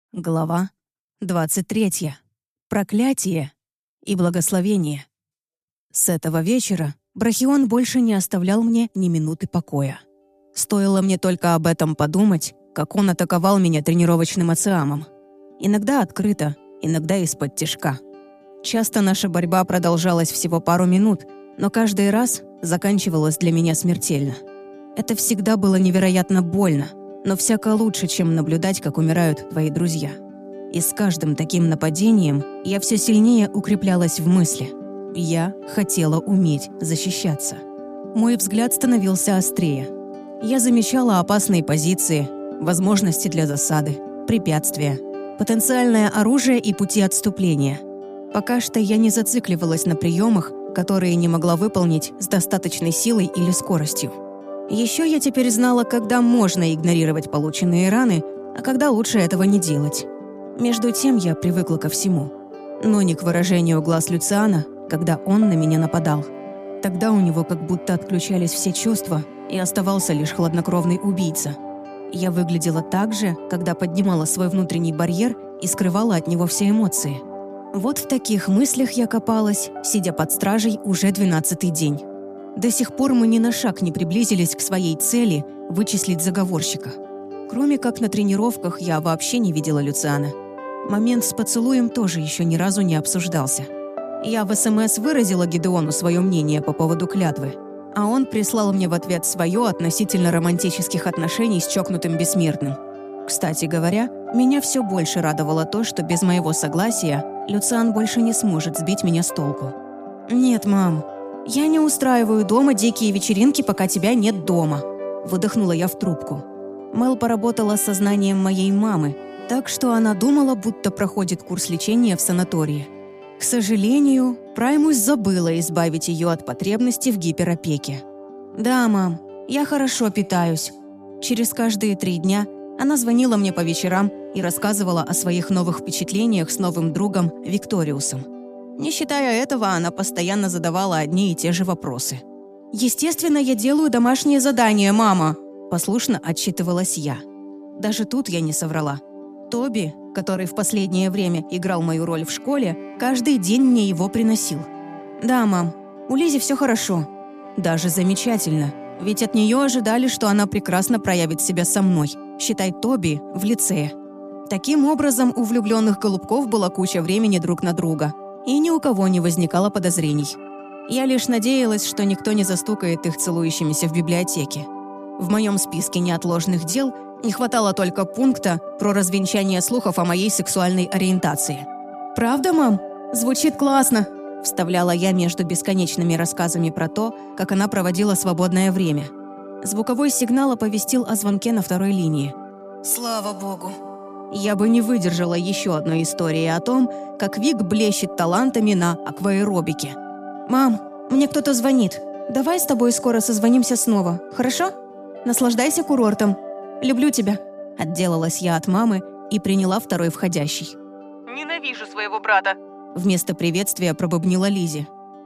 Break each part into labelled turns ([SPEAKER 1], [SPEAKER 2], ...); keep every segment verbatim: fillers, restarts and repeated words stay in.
[SPEAKER 1] Глава двадцать третья. Проклятие и благословение. С этого вечера Брахион больше не оставлял мне ни минуты покоя. Стоило мне только об этом подумать, как он атаковал меня тренировочным ациамом. Иногда открыто, иногда из-под тишка. Часто наша борьба продолжалась всего пару минут, но каждый раз заканчивалась для меня смертельно. Это всегда было невероятно больно, но всяко лучше, чем наблюдать, как умирают твои друзья. И с каждым таким нападением я все сильнее укреплялась в мысли. Я хотела уметь защищаться. Мой взгляд становился острее. Я замечала опасные позиции, возможности для засады, препятствия, потенциальное оружие и пути отступления. Пока что я не зацикливалась на приемах, которые не могла выполнить с достаточной силой или скоростью. Еще я теперь знала, когда можно игнорировать полученные раны, а когда лучше этого не делать. Между тем я привыкла ко всему. Но не к выражению глаз Люциана, когда он на меня нападал. Тогда у него как будто отключались все чувства, и оставался лишь хладнокровный убийца. Я выглядела так же, когда поднимала свой внутренний барьер и скрывала от него все эмоции. Вот в таких мыслях я копалась, сидя под стражей уже двенадцатый день. До сих пор мы ни на шаг не приблизились к своей цели – вычислить заговорщика. Кроме как на тренировках я вообще не видела Люциана. Момент с поцелуем тоже еще ни разу не обсуждался. Я в СМС выразила Гидеону свое мнение по поводу клятвы, а он прислал мне в ответ свое относительно романтических отношений с чокнутым бессмертным. Кстати говоря, меня все больше радовало то, что без моего согласия Люциан больше не сможет сбить меня с толку. «Нет, мам, я не устраиваю дома дикие вечеринки, пока тебя нет дома», — выдохнула я в трубку. Мэл поработала с сознанием моей мамы, так что она думала, будто проходит курс лечения в санатории. К сожалению, Праймус забыла избавить ее от потребности в гиперопеке. «Да, мам, я хорошо питаюсь». Через каждые три дня она звонила мне по вечерам и рассказывала о своих новых впечатлениях с новым другом Викториусом. Не считая этого, она постоянно задавала одни и те же вопросы. «Естественно, я делаю домашние задания, мама», – послушно отчитывалась я. Даже тут я не соврала. Тоби, который в последнее время играл мою роль в школе, каждый день мне его приносил. «Да, мам, у Лизи все хорошо». Даже замечательно, ведь от нее ожидали, что она прекрасно проявит себя со мной, считай Тоби, в лицее. Таким образом, у влюбленных голубков была куча времени друг на друга, и ни у кого не возникало подозрений. Я лишь надеялась, что никто не застукает их целующимися в библиотеке. В моем списке неотложных дел не хватало только пункта про развенчание слухов о моей сексуальной ориентации. «Правда, мам? Звучит классно!» – вставляла я между бесконечными рассказами про то, как она проводила свободное время. Звуковой сигнал оповестил о звонке на второй линии. «Слава богу!» Я бы не выдержала еще одной истории о том, как Вик блещет талантами на акваэробике. «Мам, мне кто-то звонит. Давай с тобой скоро созвонимся снова, хорошо? Наслаждайся курортом. Люблю тебя», — отделалась я от мамы и приняла второй входящий.
[SPEAKER 2] «Ненавижу своего брата»,
[SPEAKER 1] — вместо приветствия пробубнила Лизи.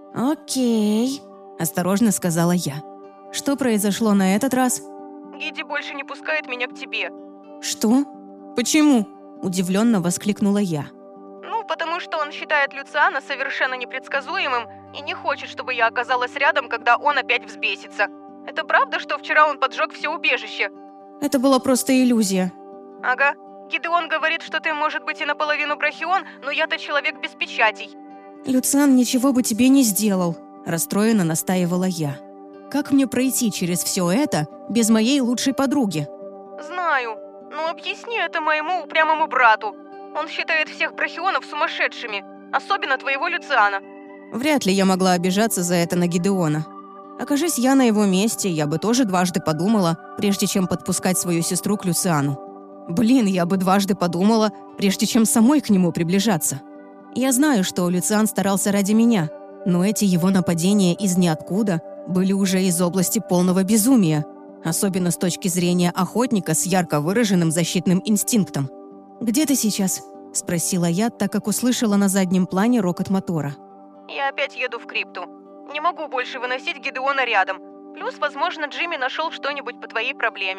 [SPEAKER 1] «Окей», — осторожно сказала я. «Что произошло на этот раз?»
[SPEAKER 2] «Гиди больше не пускает меня к тебе».
[SPEAKER 1] «Что? Почему?» – удивленно воскликнула я.
[SPEAKER 2] «Ну, потому что он считает Люциана совершенно непредсказуемым и не хочет, чтобы я оказалась рядом, когда он опять взбесится. Это правда, что вчера он поджег все убежище?»
[SPEAKER 1] «Это была просто иллюзия».
[SPEAKER 2] «Ага. Гидеон говорит, что ты, может быть, и наполовину Брахион, но я-то человек без печатей».
[SPEAKER 1] «Люциан ничего бы тебе не сделал», – расстроенно настаивала я. «Как мне пройти через все это без моей лучшей подруги?»
[SPEAKER 2] «Знаю. Ну, объясни это моему упрямому брату. Он считает всех брахионов сумасшедшими, особенно твоего Люциана».
[SPEAKER 1] Вряд ли я могла обижаться за это на Гидеона. Окажись я на его месте, я бы тоже дважды подумала, прежде чем подпускать свою сестру к Люциану. Блин, я бы дважды подумала, прежде чем самой к нему приближаться. Я знаю, что Люциан старался ради меня, но эти его нападения из ниоткуда были уже из области полного безумия, особенно с точки зрения охотника с ярко выраженным защитным инстинктом. «Где ты сейчас?» – спросила я, так как услышала на заднем плане рокот мотора.
[SPEAKER 2] «Я опять еду в крипту. Не могу больше выносить Гидеона рядом. Плюс, возможно, Джимми нашел что-нибудь по твоей проблеме.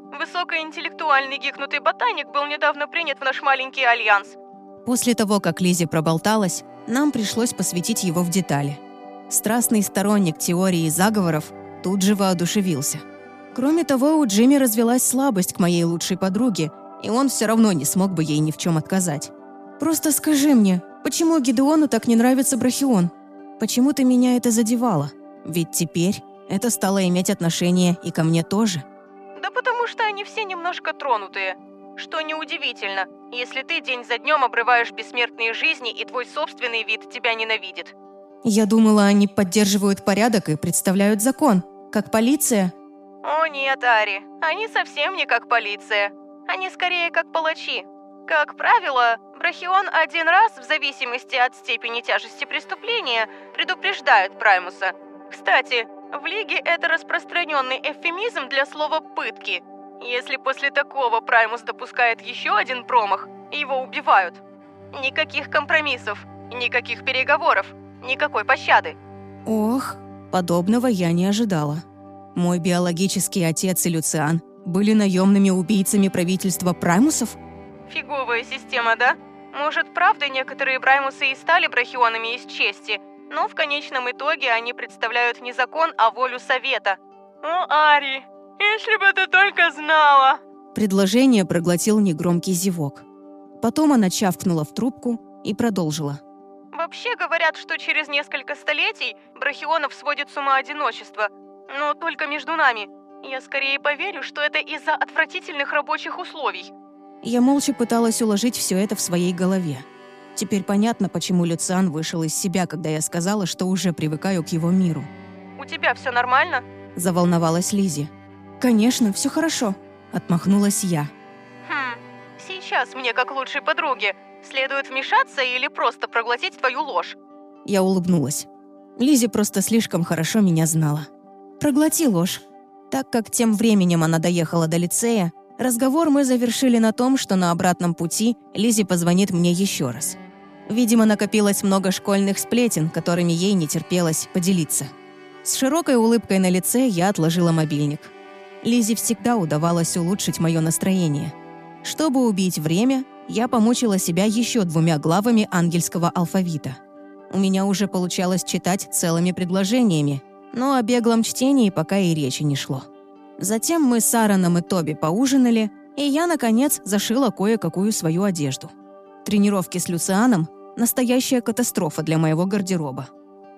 [SPEAKER 2] Высокоинтеллектуальный гикнутый ботаник был недавно принят в наш маленький альянс.
[SPEAKER 1] После того, как Лиззи проболталась, нам пришлось посвятить его в детали. Страстный сторонник теории заговоров тут же воодушевился. Кроме того, у Джимми развелась слабость к моей лучшей подруге, и он все равно не смог бы ей ни в чем отказать. «Просто скажи мне, почему Гидеону так не нравится Брахион? Почему-то меня это задевало. Ведь теперь это стало иметь отношение и ко мне тоже».
[SPEAKER 2] Да потому что они все немножко тронутые. Что неудивительно, если ты день за днем обрываешь бессмертные жизни, и твой собственный вид тебя ненавидит.
[SPEAKER 1] Я думала, они поддерживают порядок и представляют закон, как полиция.
[SPEAKER 2] О нет, Ари, они совсем не как полиция. Они скорее как палачи. Как правило, Брахион один раз, в зависимости от степени тяжести преступления, предупреждают Праймуса. Кстати, в Лиге это распространенный эвфемизм для слова «пытки». Если после такого Праймус допускает еще один промах, его убивают. Никаких компромиссов, никаких переговоров, никакой пощады.
[SPEAKER 1] Ох, подобного я не ожидала. Мой биологический отец и Люциан были наемными убийцами правительства Праймусов?
[SPEAKER 2] Фиговая система, да? Может, правда, некоторые Праймусы и стали брахионами из чести, но в конечном итоге они представляют не закон, а волю Совета. О, Ари, если бы ты только знала!
[SPEAKER 1] Предложение проглотил негромкий зевок. Потом она чавкнула в трубку и продолжила.
[SPEAKER 2] Вообще говорят, что через несколько столетий брахионов сводит с ума одиночество. Но только между нами. Я скорее поверю, что это из-за отвратительных рабочих условий.
[SPEAKER 1] Я молча пыталась уложить все это в своей голове. Теперь понятно, почему Люциан вышел из себя, когда я сказала, что уже привыкаю к его миру.
[SPEAKER 2] «У тебя все нормально?»
[SPEAKER 1] – заволновалась Лиззи. «Конечно, все хорошо», – отмахнулась я.
[SPEAKER 2] «Хм, сейчас мне, как лучшей подруге, следует вмешаться или просто проглотить твою ложь?»
[SPEAKER 1] Я улыбнулась. Лиззи просто слишком хорошо меня знала. «Проглоти ложь». Так как тем временем она доехала до лицея, разговор мы завершили на том, что на обратном пути Лиззи позвонит мне еще раз. Видимо, накопилось много школьных сплетен, которыми ей не терпелось поделиться. С широкой улыбкой на лице я отложила мобильник. Лиззи всегда удавалось улучшить мое настроение. Чтобы убить время, я помучила себя еще двумя главами ангельского алфавита. У меня уже получалось читать целыми предложениями, но о беглом чтении пока и речи не шло. Затем мы с Аароном и Тоби поужинали, и я, наконец, зашила кое-какую свою одежду. Тренировки с Люцианом – настоящая катастрофа для моего гардероба.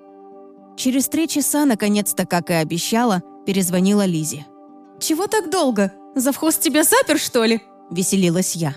[SPEAKER 1] Через три часа, наконец-то, как и обещала, перезвонила Лиззи. «Чего так долго? Завхоз тебя запер, что ли?» – веселилась я.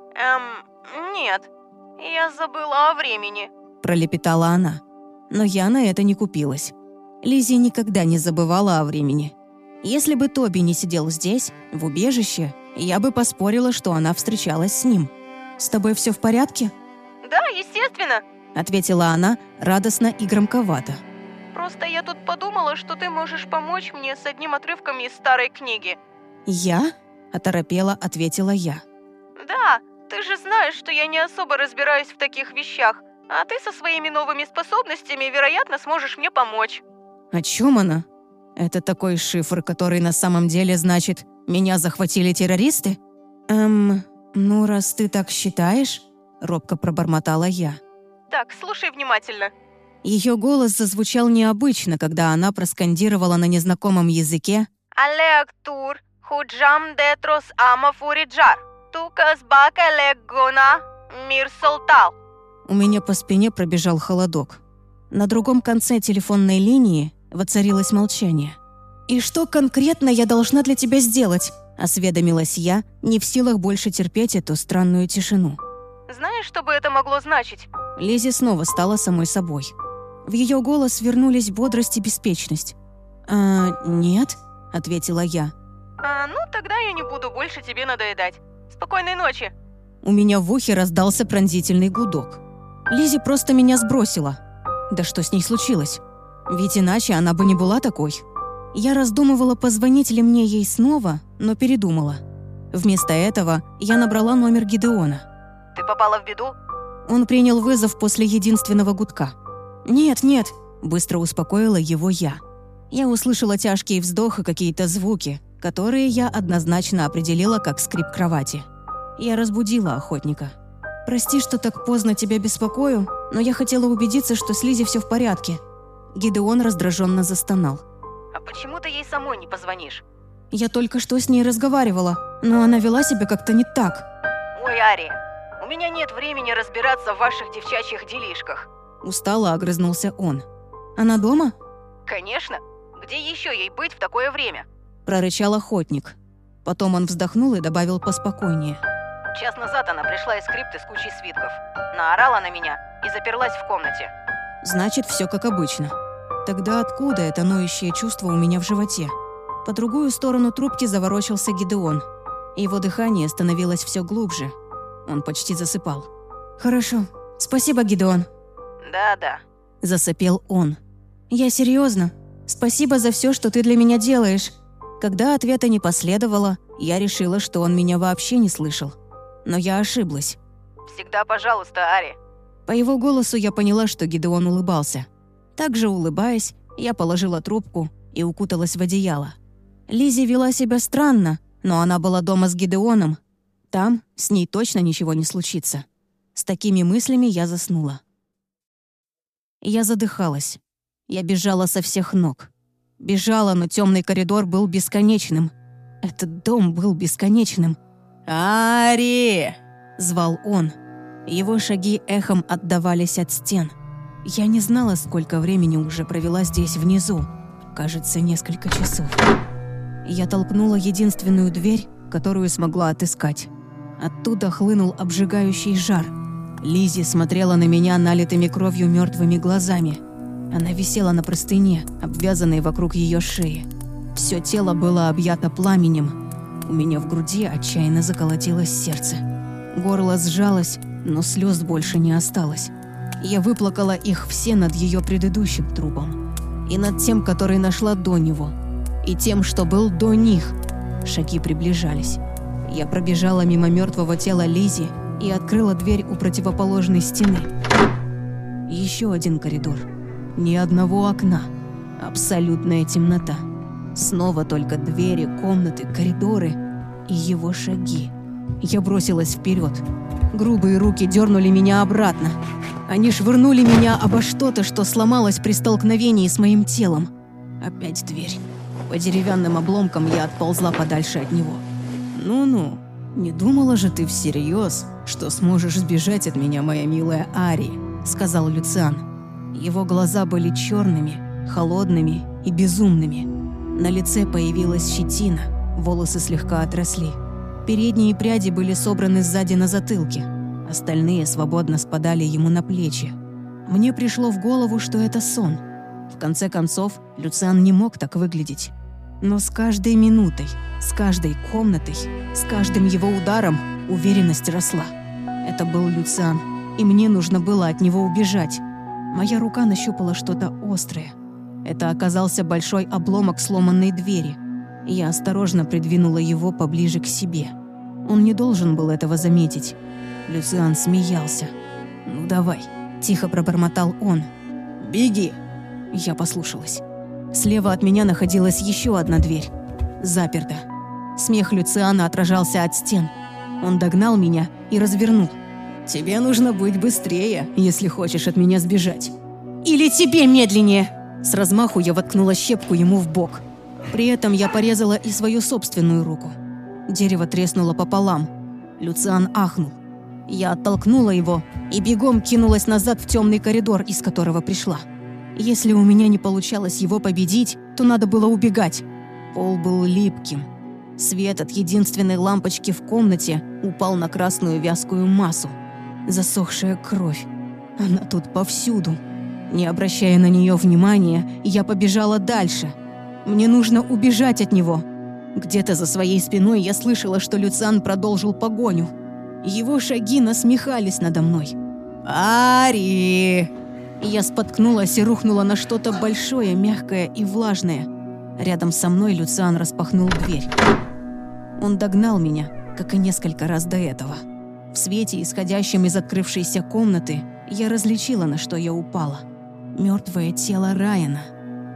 [SPEAKER 2] «Эм, нет, я забыла о времени»,
[SPEAKER 1] – пролепетала она. Но я на это не купилась. Лиззи никогда не забывала о времени. Если бы Тоби не сидел здесь, в убежище, я бы поспорила, что она встречалась с ним. «С тобой все в порядке?»
[SPEAKER 2] «Да, естественно»,
[SPEAKER 1] — ответила она радостно и громковато.
[SPEAKER 2] «Просто я тут подумала, что ты можешь помочь мне с одним отрывком из старой книги».
[SPEAKER 1] «Я?» — оторопела, ответила я.
[SPEAKER 2] «Да, ты же знаешь, что я не особо разбираюсь в таких вещах, а ты со своими новыми способностями, вероятно, сможешь мне помочь».
[SPEAKER 1] «О чем она? Это такой шифр, который на самом деле значит, меня захватили террористы?» «Эм, ну, раз ты так считаешь», — робко пробормотала я.
[SPEAKER 2] «Так, слушай внимательно».
[SPEAKER 1] Ее голос зазвучал необычно, когда она проскандировала на незнакомом языке
[SPEAKER 2] «Алеактур, худжам детрос амафуриджар, тукас бакалегона, мир солтал».
[SPEAKER 1] У меня по спине пробежал холодок. На другом конце телефонной линии воцарилось молчание. «И что конкретно я должна для тебя сделать?» – осведомилась я, не в силах больше терпеть эту странную тишину.
[SPEAKER 2] «Знаешь, что бы это могло значить?»
[SPEAKER 1] Лиззи снова стала самой собой. В ее голос вернулись бодрость и беспечность. «А, нет», – ответила я.
[SPEAKER 2] А, «Ну, тогда я не буду больше тебе надоедать. Спокойной ночи».
[SPEAKER 1] У меня в ухе раздался пронзительный гудок. Лиззи просто меня сбросила. Да что с ней случилось? Ведь иначе она бы не была такой. Я раздумывала, позвонить ли мне ей снова, но передумала. Вместо этого я набрала номер Гидеона.
[SPEAKER 2] «Ты попала в беду?»
[SPEAKER 1] Он принял вызов после единственного гудка. «Нет, нет», – быстро успокоила его я. Я услышала тяжкий вздох и какие-то звуки, которые я однозначно определила как скрип кровати. Я разбудила охотника. «Прости, что так поздно тебя беспокою, но я хотела убедиться, что с Лизи все в порядке». Гидеон раздраженно застонал.
[SPEAKER 2] «А почему ты ей самой не позвонишь?»
[SPEAKER 1] «Я только что с ней разговаривала, но она вела себя как-то не так».
[SPEAKER 2] «Ой, Ари, у меня нет времени разбираться в ваших девчачьих делишках».
[SPEAKER 1] Устало огрызнулся он. «Она дома?»
[SPEAKER 2] «Конечно. Где еще ей быть в такое время?»
[SPEAKER 1] Прорычал охотник. Потом он вздохнул и добавил поспокойнее.
[SPEAKER 2] «Час назад она пришла из крипты с кучей свитков. Наорала на меня и заперлась в комнате».
[SPEAKER 1] «Значит, все как обычно. Тогда откуда это ноющее чувство у меня в животе?» По другую сторону трубки заворочился Гидеон. Его дыхание становилось все глубже. Он почти засыпал. «Хорошо. Спасибо, Гидеон».
[SPEAKER 2] «Да-да»,
[SPEAKER 1] – засопел он. «Я серьезно. Спасибо за все, что ты для меня делаешь». Когда ответа не последовало, я решила, что он меня вообще не слышал. Но я ошиблась.
[SPEAKER 2] «Всегда пожалуйста, Ари».
[SPEAKER 1] По его голосу я поняла, что Гидеон улыбался. Также улыбаясь, я положила трубку и укуталась в одеяло. Лизи вела себя странно, но она была дома с Гидеоном. Там с ней точно ничего не случится. С такими мыслями я заснула. Я задыхалась. Я бежала со всех ног. Бежала, но темный коридор был бесконечным. Этот дом был бесконечным. «Ари!» – звал он. Его шаги эхом отдавались от стен. Я не знала, сколько времени уже провела здесь внизу. Кажется, несколько часов. Я толкнула единственную дверь, которую смогла отыскать. Оттуда хлынул обжигающий жар. Лизи смотрела на меня налитыми кровью мертвыми глазами. Она висела на простыне, обвязанной вокруг ее шеи. Все тело было объято пламенем. У меня в груди отчаянно заколотилось сердце. Горло сжалось, но слез больше не осталось. Я выплакала их все над ее предыдущим трупом. И над тем, который нашла до него. И тем, что был до них. Шаги приближались. Я пробежала мимо мертвого тела Лизи и открыла дверь у противоположной стены. Еще один коридор. Ни одного окна. Абсолютная темнота. Снова только двери, комнаты, коридоры и его шаги. Я бросилась вперед. Грубые руки дернули меня обратно. Они швырнули меня обо что-то, что сломалось при столкновении с моим телом. Опять дверь. По деревянным обломкам я отползла подальше от него. «Ну-ну, не думала же ты всерьез, что сможешь сбежать от меня, моя милая Ари», — сказал Люциан. Его глаза были черными, холодными и безумными. На лице появилась щетина, волосы слегка отросли. Передние пряди были собраны сзади на затылке, остальные свободно спадали ему на плечи. Мне пришло в голову, что это сон. В конце концов, Люциан не мог так выглядеть. Но с каждой минутой, с каждой комнатой, с каждым его ударом уверенность росла. Это был Люциан, и мне нужно было от него убежать. Моя рука нащупала что-то острое. Это оказался большой обломок сломанной двери. Я осторожно придвинула его поближе к себе. Он не должен был этого заметить. Люциан смеялся. «Ну давай», – тихо пробормотал он. «Беги!» Я послушалась. Слева от меня находилась еще одна дверь. Заперта. Смех Люциана отражался от стен. Он догнал меня и развернул. «Тебе нужно быть быстрее, если хочешь от меня сбежать». «Или тебе медленнее!» С размаху я воткнула щепку ему в бок. При этом я порезала и свою собственную руку. Дерево треснуло пополам. Люциан ахнул. Я оттолкнула его и бегом кинулась назад в темный коридор, из которого пришла. Если у меня не получалось его победить, то надо было убегать. Пол был липким. Свет от единственной лампочки в комнате упал на красную вязкую массу. Засохшая кровь. Она тут повсюду. Не обращая на нее внимания, я побежала дальше. Мне нужно убежать от него. Где-то за своей спиной я слышала, что Люциан продолжил погоню. Его шаги насмехались надо мной. «Ари!» Я споткнулась и рухнула на что-то большое, мягкое и влажное. Рядом со мной Люциан распахнул дверь. Он догнал меня, как и несколько раз до этого. В свете, исходящем из открывшейся комнаты, я различила, на что я упала. Мертвое тело Райана.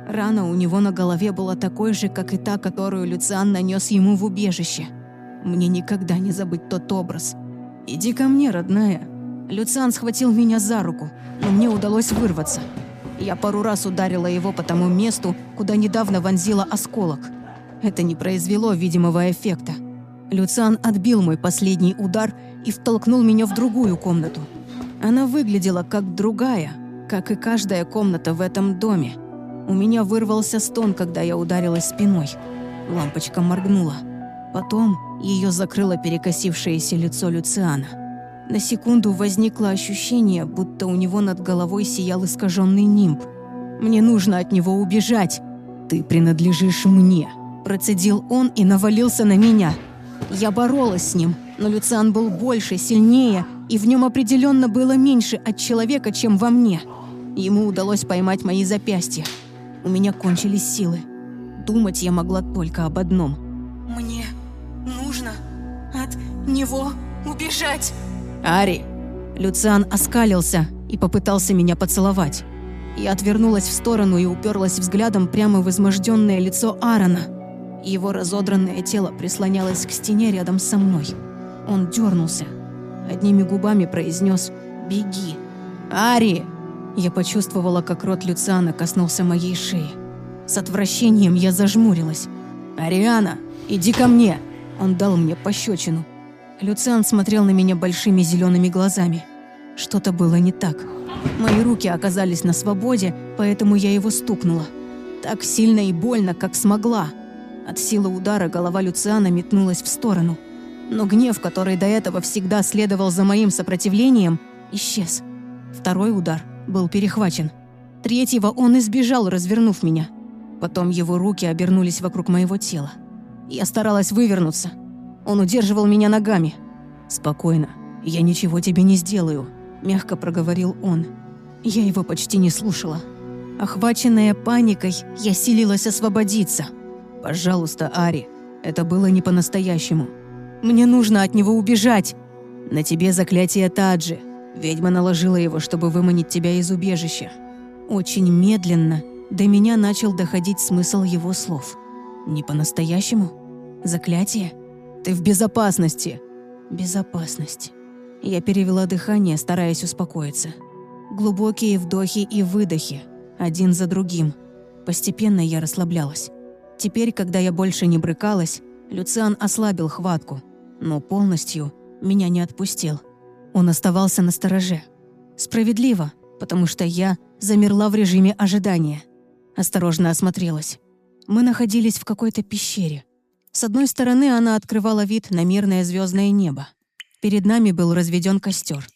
[SPEAKER 1] Рана у него на голове была такой же, как и та, которую Люциан нанес ему в убежище. Мне никогда не забыть тот образ. «Иди ко мне, родная». Люциан схватил меня за руку, но мне удалось вырваться. Я пару раз ударила его по тому месту, куда недавно вонзила осколок. Это не произвело видимого эффекта. Люциан отбил мой последний удар и втолкнул меня в другую комнату. Она выглядела как другая, как и каждая комната в этом доме. У меня вырвался стон, когда я ударилась спиной. Лампочка моргнула. Потом ее закрыло перекосившееся лицо Люциана. На секунду возникло ощущение, будто у него над головой сиял искаженный нимб. «Мне нужно от него убежать!» «Ты принадлежишь мне!» Процедил он и навалился на меня. Я боролась с ним, но Люциан был больше, сильнее, и в нем определенно было меньше от человека, чем во мне. Ему удалось поймать мои запястья. У меня кончились силы. Думать я могла только об одном. «Мне нужно от него убежать!» «Ари!» Люциан оскалился и попытался меня поцеловать. Я отвернулась в сторону и уперлась взглядом прямо в изможденное лицо Аарона. Его разодранное тело прислонялось к стене рядом со мной. Он дернулся. Одними губами произнес «Беги!» «Ари!» Я почувствовала, как рот Люциана коснулся моей шеи. С отвращением я зажмурилась. «Ариана, иди ко мне!» Он дал мне пощечину. Люциан смотрел на меня большими зелеными глазами. Что-то было не так. Мои руки оказались на свободе, поэтому я его стукнула. Так сильно и больно, как смогла. От силы удара голова Люциана метнулась в сторону. Но гнев, который до этого всегда следовал за моим сопротивлением, исчез. Второй удар был перехвачен. Третьего он избежал, развернув меня. Потом его руки обернулись вокруг моего тела. Я старалась вывернуться. Он удерживал меня ногами. «Спокойно, я ничего тебе не сделаю», – мягко проговорил он. Я его почти не слушала. Охваченная паникой, я силилась освободиться. «Пожалуйста, Ари, это было не по-настоящему. Мне нужно от него убежать. На тебе заклятие Таджи. Ведьма наложила его, чтобы выманить тебя из убежища». Очень медленно до меня начал доходить смысл его слов. «Не по-настоящему? Заклятие? Ты в безопасности!» «Безопасность». Я перевела дыхание, стараясь успокоиться. Глубокие вдохи и выдохи, один за другим. Постепенно я расслаблялась. Теперь, когда я больше не брыкалась, Люциан ослабил хватку, но полностью меня не отпустил. Он оставался настороже. Справедливо, потому что я замерла в режиме ожидания. Осторожно осмотрелась. Мы находились в какой-то пещере. С одной стороны она открывала вид на мирное звездное небо. Перед нами был разведен костер.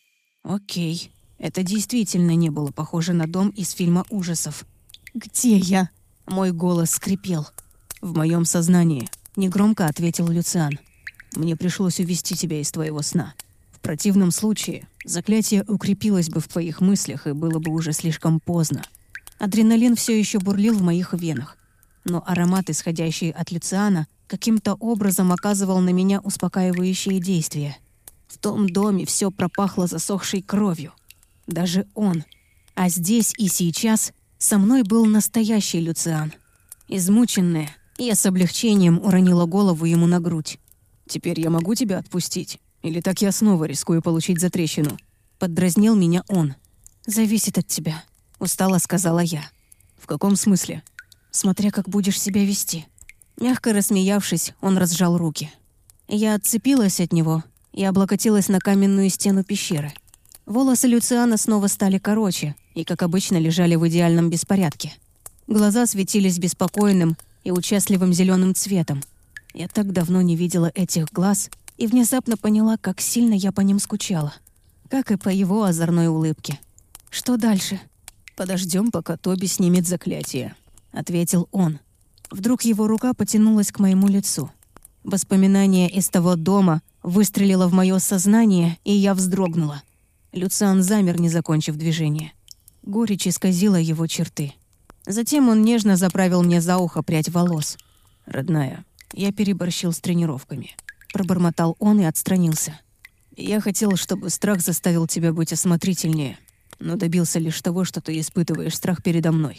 [SPEAKER 1] Окей, это действительно не было похоже на дом из фильма ужасов. «Где я?» Мой голос скрипел. «В моем сознании», — негромко ответил Люциан. «Мне пришлось увести тебя из твоего сна. В противном случае заклятие укрепилось бы в твоих мыслях и было бы уже слишком поздно». Адреналин все еще бурлил в моих венах. Но аромат, исходящий от Люциана, каким-то образом оказывал на меня успокаивающее действие. В том доме все пропахло засохшей кровью. Даже он. А здесь и сейчас со мной был настоящий Люциан. Измученная, я с облегчением уронила голову ему на грудь. «Теперь я могу тебя отпустить? Или так я снова рискую получить затрещину?» Поддразнил меня он. «Зависит от тебя», — устало сказала я. «В каком смысле?» «Смотря как будешь себя вести». Мягко рассмеявшись, он разжал руки. Я отцепилась от него и облокотилась на каменную стену пещеры. Волосы Люциана снова стали короче и, как обычно, лежали в идеальном беспорядке. Глаза светились беспокойным и участливым зеленым цветом. Я так давно не видела этих глаз и внезапно поняла, как сильно я по ним скучала. Как и по его озорной улыбке. «Что дальше?» «Подождем, пока Тоби снимет заклятие», — ответил он. Вдруг его рука потянулась к моему лицу. Воспоминание из того дома выстрелило в мое сознание, и я вздрогнула. Люциан замер, не закончив движение. Горечь исказила его черты. Затем он нежно заправил мне за ухо прядь волос. «Родная, я переборщил с тренировками», — пробормотал он и отстранился. «Я хотел, чтобы страх заставил тебя быть осмотрительнее, но добился лишь того, что ты испытываешь страх передо мной.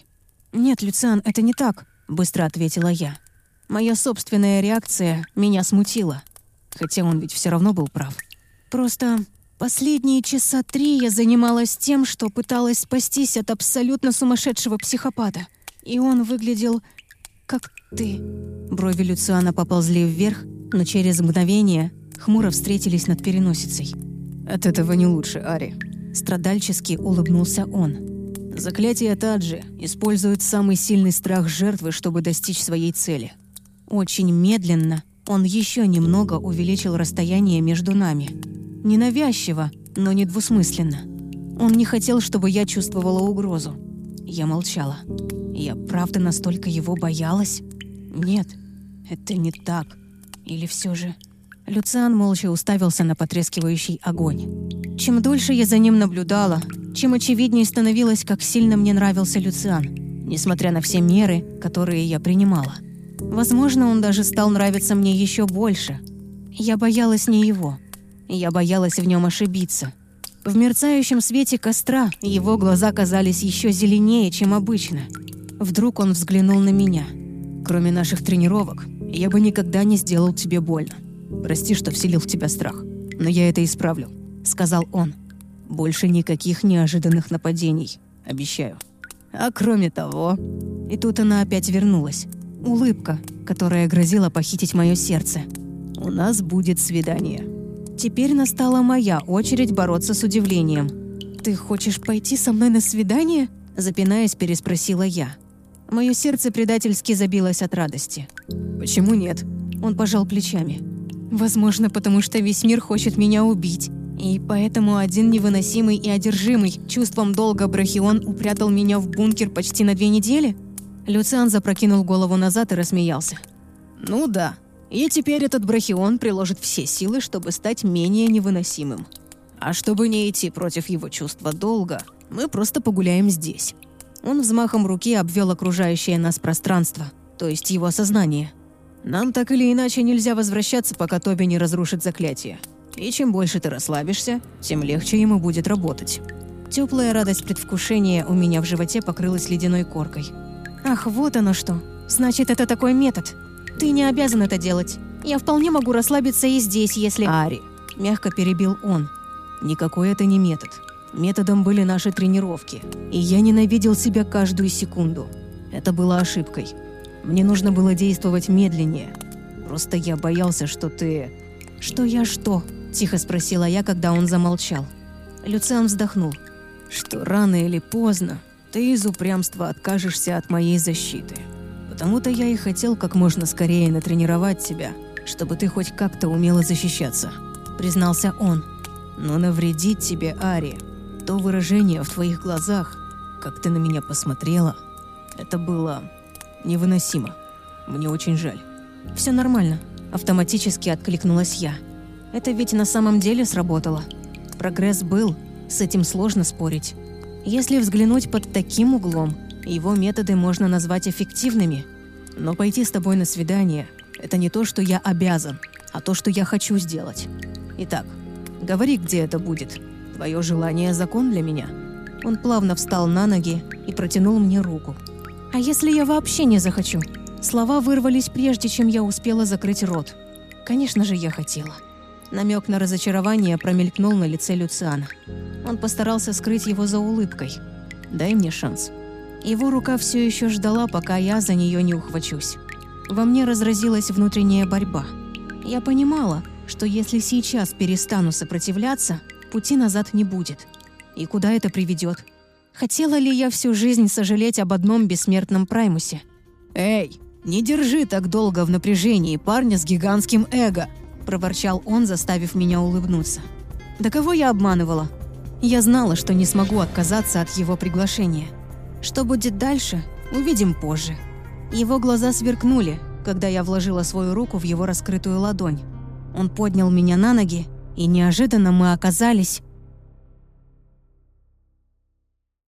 [SPEAKER 1] «Нет, Люциан, это не так», — быстро ответила я. Моя собственная реакция меня смутила. Хотя он ведь все равно был прав. Просто последние часа три я занималась тем, что пыталась спастись от абсолютно сумасшедшего психопата. И он выглядел как ты. Брови Люциана поползли вверх, но через мгновение хмуро встретились над переносицей. «От этого не лучше, Ари», — страдальчески улыбнулся он. «Заклятие Таджи использует самый сильный страх жертвы, чтобы достичь своей цели». Очень медленно он еще немного увеличил расстояние между нами. Ненавязчиво, но недвусмысленно. Он не хотел, чтобы я чувствовала угрозу. Я молчала. Я правда настолько его боялась? Нет, это не так. Или все же... Люциан молча уставился на потрескивающий огонь. Чем дольше я за ним наблюдала, чем очевиднее становилось, как сильно мне нравился Люциан, несмотря на все меры, которые я принимала. Возможно, он даже стал нравиться мне еще больше. Я боялась не его. Я боялась в нем ошибиться. В мерцающем свете костра его глаза казались еще зеленее, чем обычно. Вдруг он взглянул на меня. «Кроме наших тренировок, я бы никогда не сделал тебе больно. Прости, что вселил в тебя страх, но я это исправлю», — сказал он. «Больше никаких неожиданных нападений, обещаю. А кроме того...» И тут она опять вернулась. Улыбка, которая грозила похитить мое сердце. «У нас будет свидание». Теперь настала моя очередь бороться с удивлением. «Ты хочешь пойти со мной на свидание?» – запинаясь, переспросила я. Мое сердце предательски забилось от радости. «Почему нет?» – он пожал плечами. «Возможно, потому что весь мир хочет меня убить. И поэтому один невыносимый и одержимый чувством долга Брахион упрятал меня в бункер почти на две недели?» Люциан запрокинул голову назад и рассмеялся. «Ну да. И теперь этот Брахион приложит все силы, чтобы стать менее невыносимым. А чтобы не идти против его чувства долга, мы просто погуляем здесь». Он взмахом руки обвел окружающее нас пространство, то есть его сознание. «Нам так или иначе нельзя возвращаться, пока Тоби не разрушит заклятие. И чем больше ты расслабишься, тем легче ему будет работать». Теплая радость предвкушения у меня в животе покрылась ледяной коркой. «Ах, вот оно что. Значит, это такой метод. Ты не обязан это делать. Я вполне могу расслабиться и здесь, если...»
[SPEAKER 2] «Ари»,
[SPEAKER 1] — мягко перебил он. «Никакой это не метод. Методом были наши тренировки. И я ненавидел себя каждую секунду. Это было ошибкой. Мне нужно было действовать медленнее. Просто я боялся, что ты...» «Что я что?» — тихо спросила я, когда он замолчал. Люциан вздохнул. «Что рано или поздно ты из упрямства откажешься от моей защиты. Потому-то я и хотел как можно скорее натренировать тебя, чтобы ты хоть как-то умела защищаться», — признался он. «Но навредить тебе, Ари, то выражение в твоих глазах, как ты на меня посмотрела, это было невыносимо. Мне очень жаль». «Все нормально», — автоматически откликнулась я. «Это ведь на самом деле сработало. Прогресс был, с этим сложно спорить. Если взглянуть под таким углом, его методы можно назвать эффективными. Но пойти с тобой на свидание – это не то, что я обязан, а то, что я хочу сделать. Итак, говори, где это будет. Твое желание – закон для меня». Он плавно встал на ноги и протянул мне руку. «А если я вообще не захочу?» Слова вырвались прежде, чем я успела закрыть рот. Конечно же, я хотела. Намек на разочарование промелькнул на лице Люциана. Он постарался скрыть его за улыбкой. «Дай мне шанс». Его рука все еще ждала, пока я за нее не ухвачусь. Во мне разразилась внутренняя борьба. Я понимала, что если сейчас перестану сопротивляться, пути назад не будет. И куда это приведет? Хотела ли я всю жизнь сожалеть об одном бессмертном Праймусе? «Эй, не держи так долго в напряжении парня с гигантским эго!» – проворчал он, заставив меня улыбнуться. Да кого я обманывала? Я знала, что не смогу отказаться от его приглашения. Что будет дальше, увидим позже. Его глаза сверкнули, когда я вложила свою руку в его раскрытую ладонь. Он поднял меня на ноги, и неожиданно мы оказались